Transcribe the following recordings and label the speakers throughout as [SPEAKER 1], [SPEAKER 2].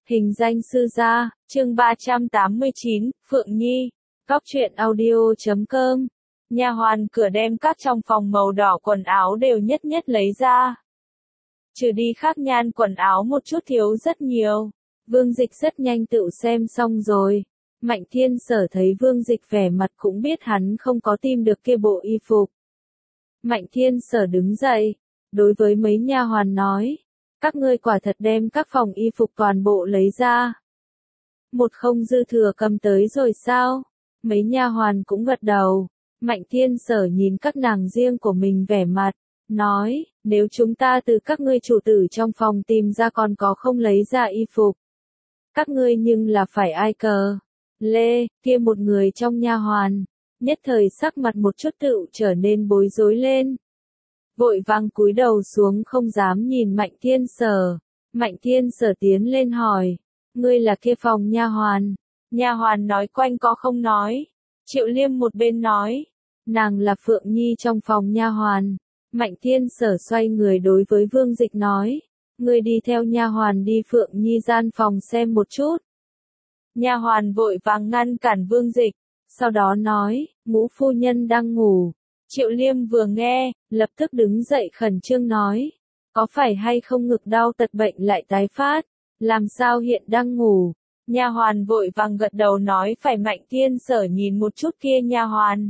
[SPEAKER 1] Hình danh sư gia, chương 389, Phượng Nhi, Cóc truyện audio.com. Nha hoàn cửa đem các trong phòng màu đỏ quần áo đều nhất nhất lấy ra. Trừ đi khác nhan quần áo một chút thiếu rất nhiều. Vương Dịch rất nhanh tự xem xong rồi. Mạnh Thiên Sở thấy Vương Dịch vẻ mặt cũng biết hắn không có tìm được kia bộ y phục. Mạnh Thiên Sở đứng dậy, đối với mấy nha hoàn nói, các ngươi quả thật đem các phòng y phục toàn bộ lấy ra. Một không dư thừa cầm tới rồi sao? Mấy nha hoàn cũng gật đầu. Mạnh Thiên Sở nhìn các nàng riêng của mình vẻ mặt, nói, nếu chúng ta từ các ngươi chủ tử trong phòng tìm ra còn có không lấy ra y phục. Các ngươi nhưng là phải ai cờ. Lê, kia một người trong nha hoàn, nhất thời sắc mặt một chút tựu trở nên bối rối lên. Vội vàng cúi đầu xuống không dám nhìn Mạnh Thiên Sở. Mạnh Thiên Sở tiến lên hỏi, ngươi là kia phòng nha hoàn. Nha hoàn nói quanh có không nói. Triệu Liêm một bên nói, nàng là Phượng Nhi trong phòng nha hoàn. Mạnh Thiên Sở xoay người đối với Vương Dịch nói, ngươi đi theo nha hoàn đi Phượng Nhi gian phòng xem một chút. Nha hoàn vội vàng ngăn cản Vương Dịch, sau đó nói, ngũ phu nhân đang ngủ. Triệu Liêm vừa nghe, lập tức đứng dậy khẩn trương nói, có phải hay không ngực đau tật bệnh lại tái phát, làm sao hiện đang ngủ. Nha hoàn vội vàng gật đầu nói phải. Mạnh Thiên Sở nhìn một chút kia nha hoàn.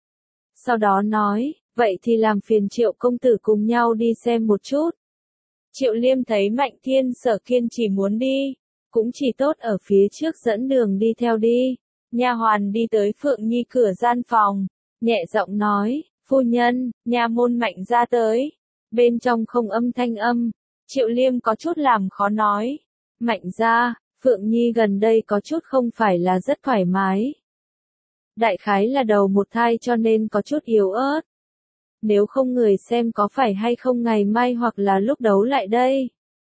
[SPEAKER 1] Sau đó nói, vậy thì làm phiền Triệu công tử cùng nhau đi xem một chút. Triệu Liêm thấy Mạnh Thiên Sở kiên trì muốn đi, cũng chỉ tốt ở phía trước dẫn đường đi theo đi. Nha hoàn đi tới Phượng Nhi cửa gian phòng, nhẹ giọng nói, phu nhân, nha môn Mạnh ra tới. Bên trong không âm thanh âm, Triệu Liêm có chút làm khó nói. Mạnh ra, Phượng Nhi gần đây có chút không phải là rất thoải mái. Đại khái là đầu một thai cho nên có chút yếu ớt. Nếu không người xem có phải hay không ngày mai hoặc là lúc đấu lại đây.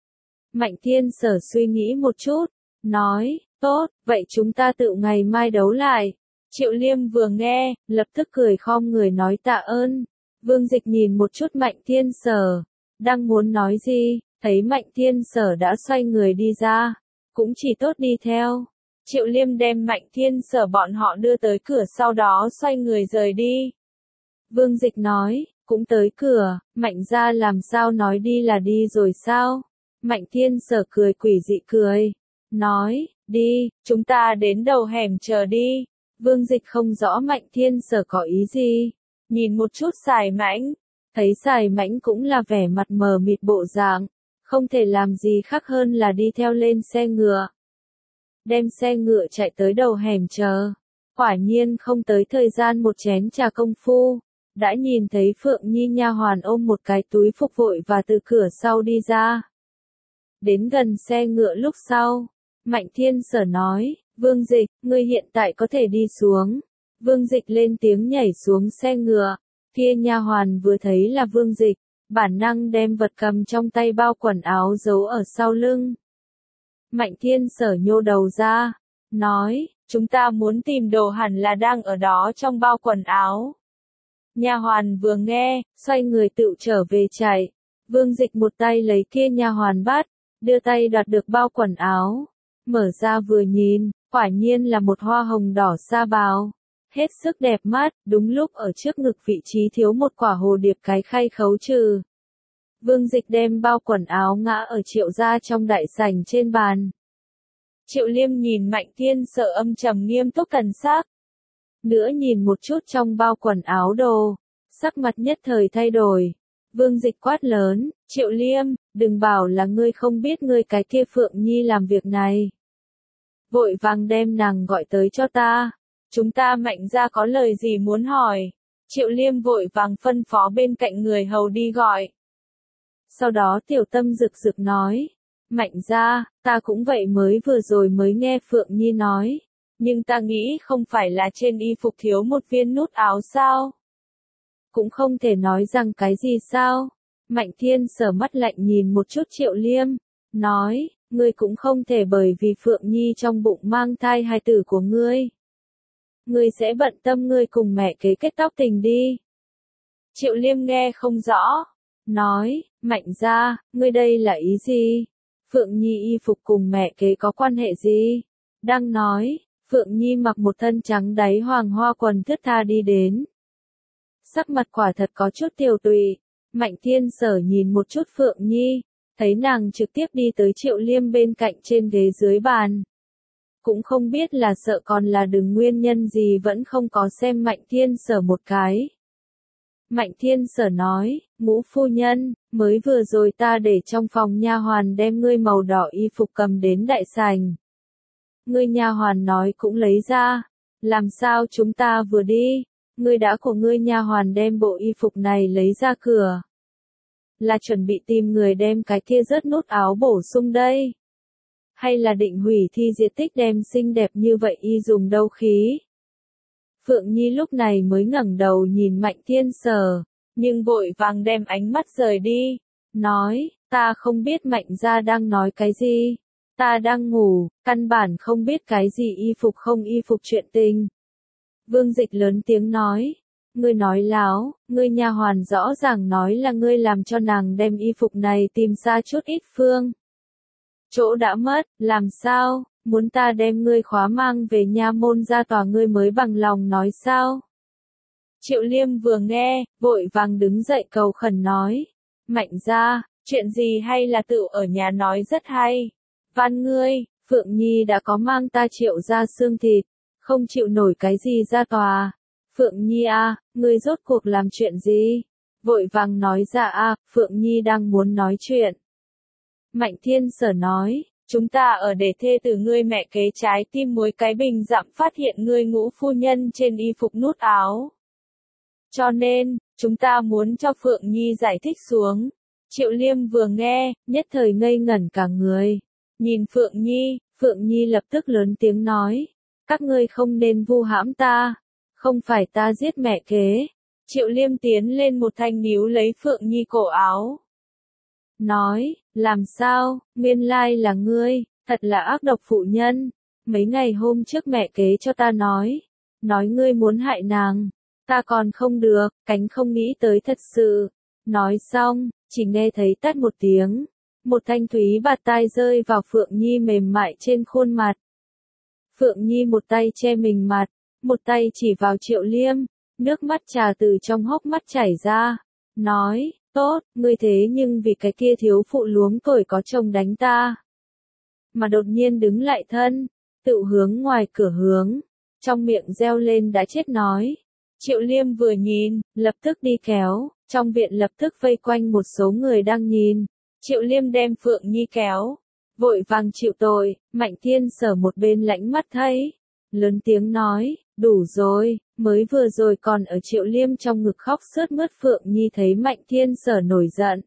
[SPEAKER 1] Mạnh Thiên Sở suy nghĩ một chút, nói, tốt, vậy chúng ta tự ngày mai đấu lại. Triệu Liêm vừa nghe, lập tức cười khom người nói tạ ơn. Vương Dịch nhìn một chút Mạnh Thiên Sở, đang muốn nói gì, thấy Mạnh Thiên Sở đã xoay người đi ra, cũng chỉ tốt đi theo. Triệu Liêm đem Mạnh Thiên Sở bọn họ đưa tới cửa sau đó xoay người rời đi. Vương Dịch nói, cũng tới cửa, Mạnh ra làm sao nói đi là đi rồi sao? Mạnh Thiên Sở cười quỷ dị cười, nói, đi, chúng ta đến đầu hẻm chờ đi. Vương Dịch không rõ Mạnh Thiên Sở có ý gì, nhìn một chút Sài Mãnh, thấy Sài Mãnh cũng là vẻ mặt mờ mịt bộ dạng, không thể làm gì khác hơn là đi theo lên xe ngựa. Đem xe ngựa chạy tới đầu hẻm chờ, quả nhiên không tới thời gian một chén trà công phu, đã nhìn thấy Phượng Nhi nha hoàn ôm một cái túi phục vội và từ cửa sau đi ra. Đến gần xe ngựa lúc sau, Mạnh Thiên Sở nói, Vương Dịch, ngươi hiện tại có thể đi xuống. Vương Dịch lên tiếng nhảy xuống xe ngựa, kia nha hoàn vừa thấy là Vương Dịch, bản năng đem vật cầm trong tay bao quần áo giấu ở sau lưng. Mạnh Thiên Sở nhô đầu ra, nói, chúng ta muốn tìm đồ hẳn là đang ở đó trong bao quần áo. Nha hoàn vừa nghe, xoay người tự trở về chạy. Vương Dịch một tay lấy kia nha hoàn bắt, đưa tay đoạt được bao quần áo, mở ra vừa nhìn, quả nhiên là một hoa hồng đỏ sa bào, hết sức đẹp mắt, đúng lúc ở trước ngực vị trí thiếu một quả hồ điệp cái khay khấu trừ. Vương Dịch đem bao quần áo ngã ở Triệu gia trong đại sảnh trên bàn. Triệu Liêm nhìn Mạnh Thiên Sở âm trầm nghiêm túc thần sắc. Nữa nhìn một chút trong bao quần áo đồ, sắc mặt nhất thời thay đổi. Vương Dịch quát lớn, Triệu Liêm, đừng bảo là ngươi không biết ngươi cái kia Phượng Nhi làm việc này. Vội vàng đem nàng gọi tới cho ta. Chúng ta Mạnh ra có lời gì muốn hỏi. Triệu Liêm vội vàng phân phó bên cạnh người hầu đi gọi. Sau đó Tiểu Tâm rực rực nói, Mạnh ra, ta cũng vậy vừa rồi mới nghe Phượng Nhi nói. Nhưng ta nghĩ không phải là trên y phục thiếu một viên nút áo sao? Cũng không thể nói rằng cái gì sao? Mạnh Thiên Sở mắt lạnh nhìn một chút Triệu Liêm, nói, ngươi cũng không thể bởi vì Phượng Nhi trong bụng mang thai hài tử của ngươi. Ngươi sẽ bận tâm ngươi cùng mẹ kế kết tóc tình đi. Triệu Liêm nghe không rõ, nói, Mạnh ra, ngươi đây là ý gì? Phượng Nhi y phục cùng mẹ kế có quan hệ gì? Đang nói, Phượng Nhi mặc một thân trắng đáy hoàng hoa quần thướt tha đi đến. Sắc mặt quả thật có chút tiều tụy. Mạnh Thiên Sở nhìn một chút Phượng Nhi, thấy nàng trực tiếp đi tới Triệu Liêm bên cạnh trên ghế dưới bàn. Cũng không biết là sợ còn là đừng nguyên nhân gì vẫn không có xem Mạnh Thiên Sở một cái. Mạnh Thiên Sở nói, Ngũ phu nhân, mới vừa rồi ta để trong phòng nha hoàn đem ngươi màu đỏ y phục cầm đến đại sảnh. Ngươi nha hoàn nói cũng lấy ra, làm sao chúng ta vừa đi, ngươi đã của ngươi nha hoàn đem bộ y phục này lấy ra cửa. Là chuẩn bị tìm người đem cái kia rớt nút áo bổ sung đây. Hay là định hủy thi diệt tích đem xinh đẹp như vậy y dùng đâu khí. Phượng Nhi lúc này mới ngẩng đầu nhìn Mạnh Thiên Sở, nhưng vội vàng đem ánh mắt rời đi, nói, ta không biết Mạnh gia đang nói cái gì, ta đang ngủ, căn bản không biết cái gì y phục không y phục chuyện tình. Vương Dịch lớn tiếng nói, ngươi nói láo, ngươi nha hoàn rõ ràng nói là ngươi làm cho nàng đem y phục này tìm ra chút ít phương. Chỗ đã mất, làm sao, muốn ta đem ngươi khóa mang về nha môn ra tòa ngươi mới bằng lòng nói sao? Triệu Liêm vừa nghe, vội vàng đứng dậy cầu khẩn nói, Mạnh gia, chuyện gì hay là tự ở nhà nói rất hay. Van ngươi, Phượng Nhi đã có mang ta Triệu ra xương thịt, không chịu nổi cái gì ra tòa. Phượng Nhi à, ngươi rốt cuộc làm chuyện gì? Vội vàng nói ra à, Phượng Nhi đang muốn nói chuyện. Mạnh Thiên Sở nói, chúng ta ở để thê từ ngươi mẹ kế trái tim muối cái bình dặm phát hiện ngươi Ngũ phu nhân trên y phục nút áo. Cho nên, chúng ta muốn cho Phượng Nhi giải thích xuống. Triệu Liêm vừa nghe, nhất thời ngây ngẩn cả người. Nhìn Phượng Nhi lập tức lớn tiếng nói, các ngươi không nên vu hãm ta, không phải ta giết mẹ kế. Triệu Liêm tiến lên một thanh níu lấy Phượng Nhi cổ áo. Nói, làm sao, nguyên lai là ngươi, thật là ác độc phụ nhân. Mấy ngày hôm trước mẹ kế cho ta nói ngươi muốn hại nàng. Ta còn không được, cánh không nghĩ tới thật sự. Nói xong, chỉ nghe thấy tát một tiếng. Một thanh thúy bạt tai rơi vào Phượng Nhi mềm mại trên khuôn mặt. Phượng Nhi một tay che mình mặt, một tay chỉ vào Triệu Liêm, nước mắt trà từ trong hốc mắt chảy ra. Nói, tốt, ngươi thế nhưng vì cái kia thiếu phụ luống tuổi có chồng đánh ta. Mà đột nhiên đứng lại thân, tự hướng ngoài cửa hướng, trong miệng reo lên đã chết nói. Triệu Liêm vừa nhìn, lập tức đi kéo, trong viện lập tức vây quanh một số người đang nhìn. Triệu Liêm đem Phượng Nhi kéo, vội vàng chịu tội. Mạnh Thiên Sở một bên lãnh mắt thấy, lớn tiếng nói, đủ rồi, mới vừa rồi còn ở Triệu Liêm trong ngực khóc sướt mướt. Phượng Nhi thấy Mạnh Thiên Sở nổi giận,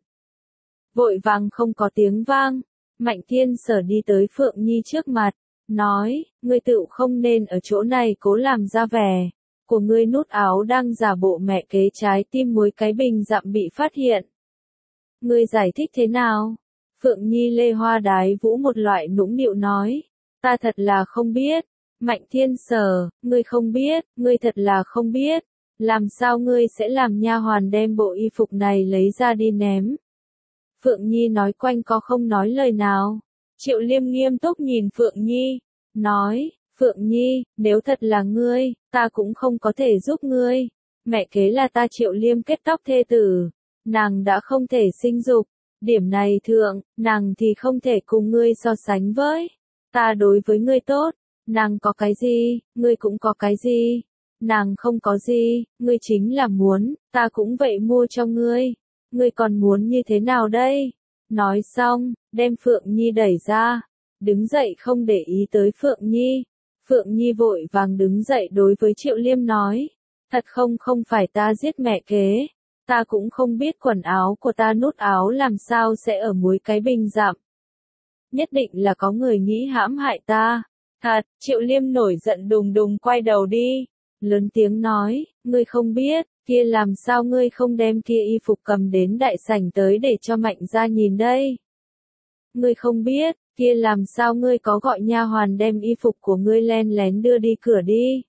[SPEAKER 1] vội vàng không có tiếng vang. Mạnh Thiên Sở đi tới Phượng Nhi trước mặt, nói, ngươi tự không nên ở chỗ này cố làm ra vẻ, của ngươi nút áo đang giả bộ mẹ kế trái tim muối cái bình dặm bị phát hiện. Ngươi giải thích thế nào? Phượng Nhi lê hoa đái vũ một loại nũng nịu nói, ta thật là không biết. Mạnh Thiên Sở, ngươi không biết, ngươi thật là không biết, làm sao ngươi sẽ làm nha hoàn đem bộ y phục này lấy ra đi ném? Phượng Nhi nói quanh co không nói lời nào. Triệu Liêm nghiêm túc nhìn Phượng Nhi, nói, Phượng Nhi, nếu thật là ngươi, ta cũng không có thể giúp ngươi. Mẹ kế là ta Triệu Liêm kết tóc thê tử, nàng đã không thể sinh dục, điểm này thượng, nàng thì không thể cùng ngươi so sánh với. Ta đối với ngươi tốt, nàng có cái gì, ngươi cũng có cái gì. Nàng không có gì, ngươi chính là muốn, ta cũng vậy mua cho ngươi. Ngươi còn muốn như thế nào đây? Nói xong, đem Phượng Nhi đẩy ra, đứng dậy không để ý tới Phượng Nhi. Phượng Nhi vội vàng đứng dậy đối với Triệu Liêm nói, thật không phải ta giết mẹ kế, ta cũng không biết quần áo của ta nút áo làm sao sẽ ở muối cái bình dặm. Nhất định là có người nghĩ hãm hại ta. Thật, Triệu Liêm nổi giận đùng đùng quay đầu đi, lớn tiếng nói, ngươi không biết, kia làm sao ngươi không đem kia y phục cầm đến đại sảnh tới để cho Mạnh gia nhìn đây. Ngươi không biết, kia làm sao ngươi có gọi nha hoàn đem y phục của ngươi len lén đưa đi cửa đi.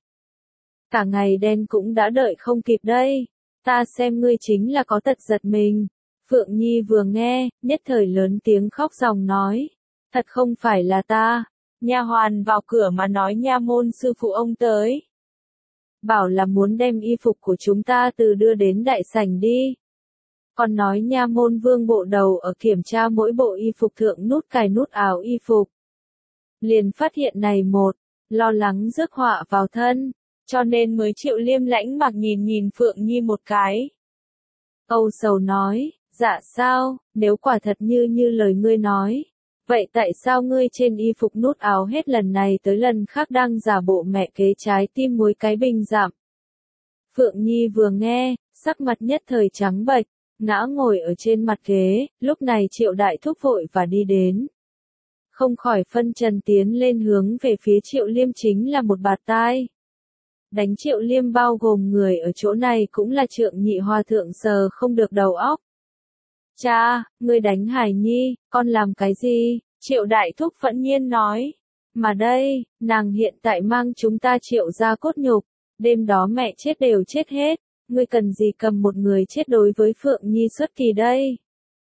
[SPEAKER 1] Cả ngày đen cũng đã đợi không kịp đây, ta xem ngươi chính là có tật giật mình. Phượng Nhi vừa nghe, nhất thời lớn tiếng khóc ròng nói, Thật không phải là ta. Nha hoàn vào cửa mà nói nha môn sư phụ ông tới. Bảo là muốn đem y phục của chúng ta từ đưa đến đại sảnh đi. Còn nói nha môn vương bộ đầu ở kiểm tra mỗi bộ y phục thượng nút cài nút áo y phục. Liền phát hiện này một, lo lắng rước họa vào thân, cho nên mới Triệu Liêm lãnh mặc nhìn Phượng Nhi một cái. Âu sầu nói, dạ sao, nếu quả thật như lời ngươi nói. Vậy tại sao ngươi trên y phục nút áo hết lần này tới lần khác đang giả bộ mẹ kế trái tim muối cái bình giảm? Phượng Nhi vừa nghe, sắc mặt nhất thời trắng bệch, ngã ngồi ở trên mặt ghế, lúc này Triệu Đại Thúc vội và đi đến. Không khỏi phân trần tiến lên hướng về phía Triệu Liêm chính là một bạt tai. Đánh Triệu Liêm bao gồm người ở chỗ này cũng là Trượng Nhị Hòa thượng sờ không được đầu óc. Cha, ngươi đánh Hải Nhi, con làm cái gì? Triệu Đại Thúc phẫn nhiên nói. Mà đây, nàng hiện tại mang chúng ta Triệu ra cốt nhục, đêm đó mẹ chết đều chết hết, ngươi cần gì cầm một người chết đối với Phượng Nhi xuất kỳ đây?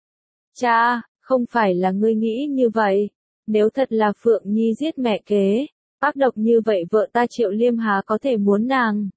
[SPEAKER 1] Cha, không phải là ngươi nghĩ như vậy, nếu thật là Phượng Nhi giết mẹ kế, ác độc như vậy vợ ta Triệu Liêm há có thể muốn nàng?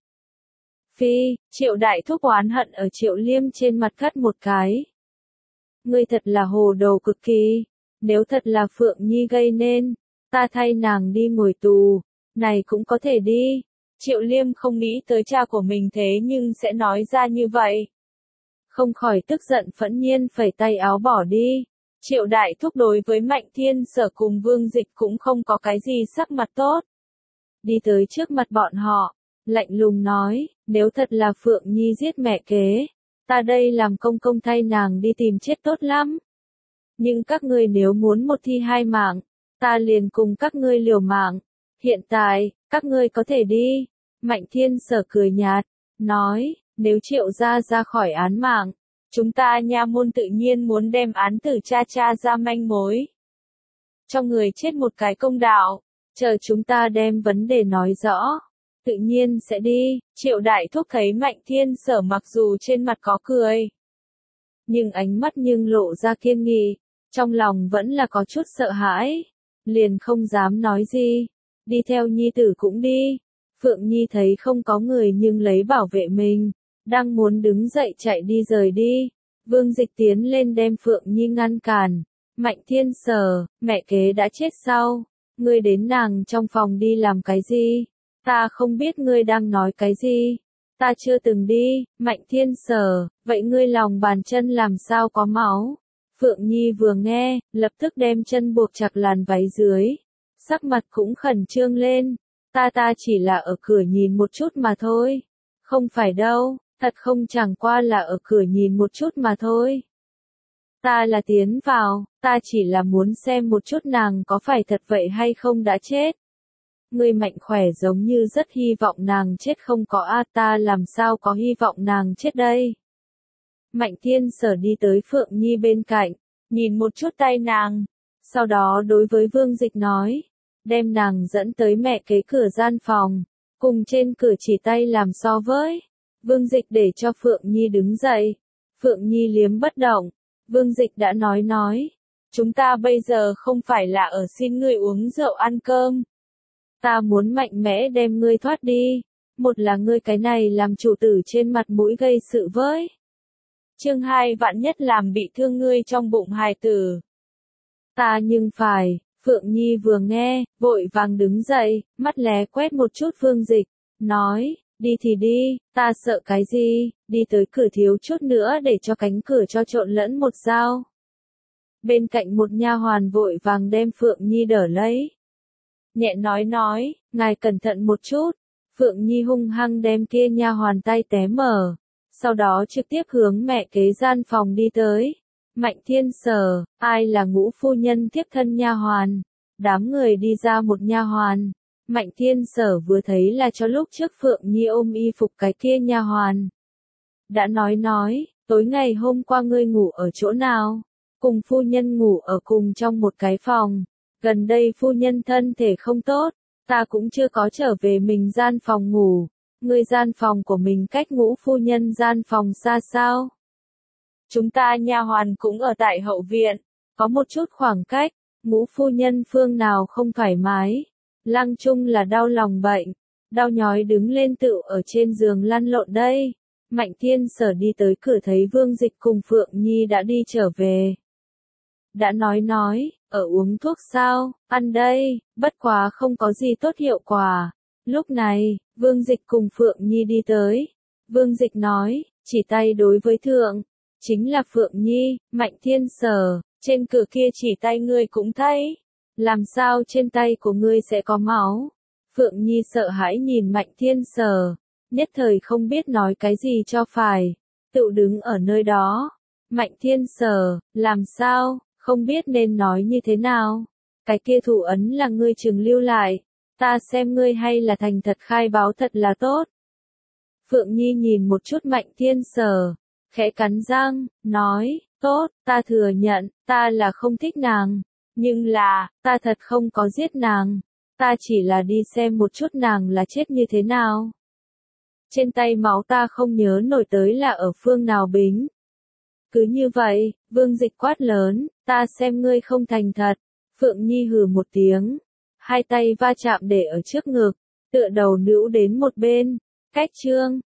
[SPEAKER 1] Phi, Triệu Đại Thúc oán hận ở Triệu Liêm trên mặt cắt một cái. Ngươi thật là hồ đồ cực kỳ, nếu thật là Phượng Nhi gây nên, ta thay nàng đi ngồi tù, này cũng có thể đi. Triệu Liêm không nghĩ tới cha của mình thế nhưng sẽ nói ra như vậy. Không khỏi tức giận phẫn nhiên phẩy tay áo bỏ đi. Triệu Đại Thúc đối với Mạnh Thiên Sở cùng Vương Dịch cũng không có cái gì sắc mặt tốt. Đi tới trước mặt bọn họ, lạnh lùng nói, nếu thật là Phượng Nhi giết mẹ kế, ta đây làm công công thay nàng đi tìm chết tốt lắm. Nhưng các ngươi nếu muốn một thi hai mạng, ta liền cùng các ngươi liều mạng. Hiện tại, các ngươi có thể đi. Mạnh Thiên Sở cười nhạt, nói, nếu Triệu gia ra khỏi án mạng, chúng ta nha môn tự nhiên muốn đem án tử cha ra manh mối. Cho người chết một cái công đạo, chờ chúng ta đem vấn đề nói rõ, tự nhiên sẽ đi. Triệu Đại Thúc thấy Mạnh Thiên Sở mặc dù trên mặt có cười, nhưng ánh mắt nhưng lộ ra kiên nghị, trong lòng vẫn là có chút sợ hãi, liền không dám nói gì, đi theo nhi tử cũng đi. Phượng Nhi thấy không có người nhưng lấy bảo vệ mình, đang muốn đứng dậy chạy đi rời đi. Vương Dịch tiến lên đem Phượng Nhi ngăn cản. Mạnh Thiên Sở, mẹ kế đã chết sao? Ngươi đến nàng trong phòng đi làm cái gì? Ta không biết ngươi đang nói cái gì. Ta chưa từng đi. Mạnh Thiên Sở, vậy ngươi lòng bàn chân làm sao có máu? Phượng Nhi vừa nghe, lập tức đem chân buộc chặt làn váy dưới. Sắc mặt cũng khẩn trương lên. Ta chỉ là ở cửa nhìn một chút mà thôi. Không phải đâu, thật không, chẳng qua là ở cửa nhìn một chút mà thôi. Ta là tiến vào, ta chỉ là muốn xem một chút nàng có phải thật vậy hay không đã chết. Ngươi Mạnh khỏe giống như rất hy vọng nàng chết không có ta làm sao có hy vọng nàng chết đây. Mạnh Thiên Sở đi tới Phượng Nhi bên cạnh, nhìn một chút tay nàng, sau đó đối với Vương Dịch nói, đem nàng dẫn tới mẹ kế cửa gian phòng, cùng trên cửa chỉ tay làm so với. Vương Dịch để cho Phượng Nhi đứng dậy. Phượng Nhi liếm bất động. Vương Dịch đã nói, chúng ta bây giờ không phải là ở xin ngươi uống rượu ăn cơm. Ta muốn mạnh mẽ đem ngươi thoát đi. Một là ngươi cái này làm chủ tử trên mặt mũi gây sự với. Chương 2 vạn nhất làm bị thương ngươi trong bụng hài tử. Ta nhưng phải. Phượng Nhi vừa nghe, vội vàng đứng dậy, mắt lé quét một chút Vương Dịch, nói, đi thì đi, ta sợ cái gì, đi tới cửa thiếu chút nữa để cho cánh cửa cho trộn lẫn một dao. Bên cạnh một nha hoàn vội vàng đem Phượng Nhi đỡ lấy. Nhẹ nói, ngài cẩn thận một chút. Phượng Nhi hung hăng đem kia nha hoàn tay té mở, sau đó trực tiếp hướng mẹ kế gian phòng đi tới. Mạnh Thiên Sở, ai là Ngũ phu nhân tiếp thân nha hoàn? Đám người đi ra một nha hoàn. Mạnh Thiên Sở vừa thấy là cho lúc trước Phượng Nhi ôm y phục cái kia nha hoàn. Đã nói, tối ngày hôm qua ngươi ngủ ở chỗ nào? Cùng phu nhân ngủ ở cùng trong một cái phòng. Gần đây phu nhân thân thể không tốt, ta cũng chưa có trở về mình gian phòng ngủ. Ngươi gian phòng của mình cách Ngũ phu nhân gian phòng xa sao? Chúng ta nha hoàn cũng ở tại hậu viện, có một chút khoảng cách, Ngũ phu nhân phương nào không thoải mái. Lăng Trung là đau lòng bệnh, đau nhói đứng lên tựu ở trên giường lăn lộn đây. Mạnh Thiên Sở đi tới cửa thấy Vương Dịch cùng Phượng Nhi đã đi trở về. Đã nói, ở uống thuốc sao, ăn đây, bất quá không có gì tốt hiệu quả. Lúc này, Vương Dịch cùng Phượng Nhi đi tới. Vương Dịch nói, chỉ tay đối với thượng, chính là Phượng Nhi. Mạnh Thiên Sở, trên cửa kia chỉ tay ngươi cũng thấy. Làm sao trên tay của ngươi sẽ có máu? Phượng Nhi sợ hãi nhìn Mạnh Thiên Sở, nhất thời không biết nói cái gì cho phải, tự đứng ở nơi đó. Mạnh Thiên Sở, làm sao, không biết nên nói như thế nào. Cái kia thủ ấn là ngươi trường lưu lại, ta xem ngươi hay là thành thật khai báo thật là tốt. Phượng Nhi nhìn một chút Mạnh Thiên Sở, khẽ cắn răng, nói, tốt, ta thừa nhận, ta là không thích nàng, nhưng là, ta thật không có giết nàng, ta chỉ là đi xem một chút nàng là chết như thế nào. Trên tay máu ta không nhớ nổi tới là ở phương nào bính. Cứ như vậy, Vương Dịch quát lớn, ta xem ngươi không thành thật. Phượng Nhi hừ một tiếng, hai tay va chạm để ở trước ngực, tựa đầu nữ đến một bên, cách chương.